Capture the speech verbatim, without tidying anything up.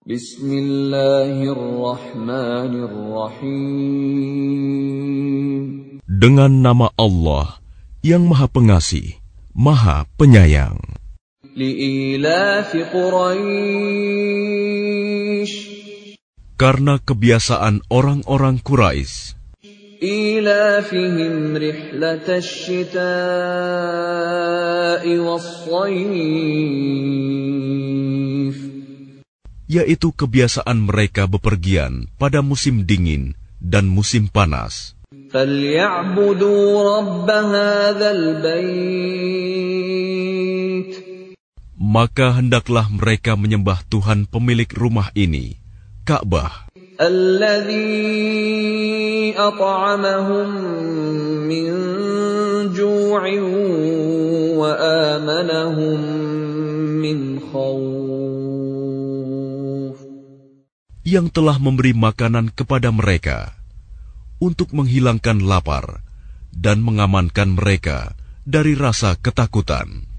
Bismillahirrahmanirrahim. Dengan nama Allah yang Maha Pengasih, Maha Penyayang. Li'ilafi Quraisy. Karena kebiasaan orang-orang Quraisy, إيلافهم رحلة الشتاء والصيف. yaitu kebiasaan mereka bepergian pada musim dingin dan musim panas. فليعبدوا رب هذا البيت. Maka hendaklah mereka menyembah Tuhan pemilik rumah ini, Ka'bah, الذي أطعمهم من جوع وآمنهم من خوف. yang telah memberi makanan kepada mereka untuk menghilangkan lapar dan mengamankan mereka dari rasa ketakutan.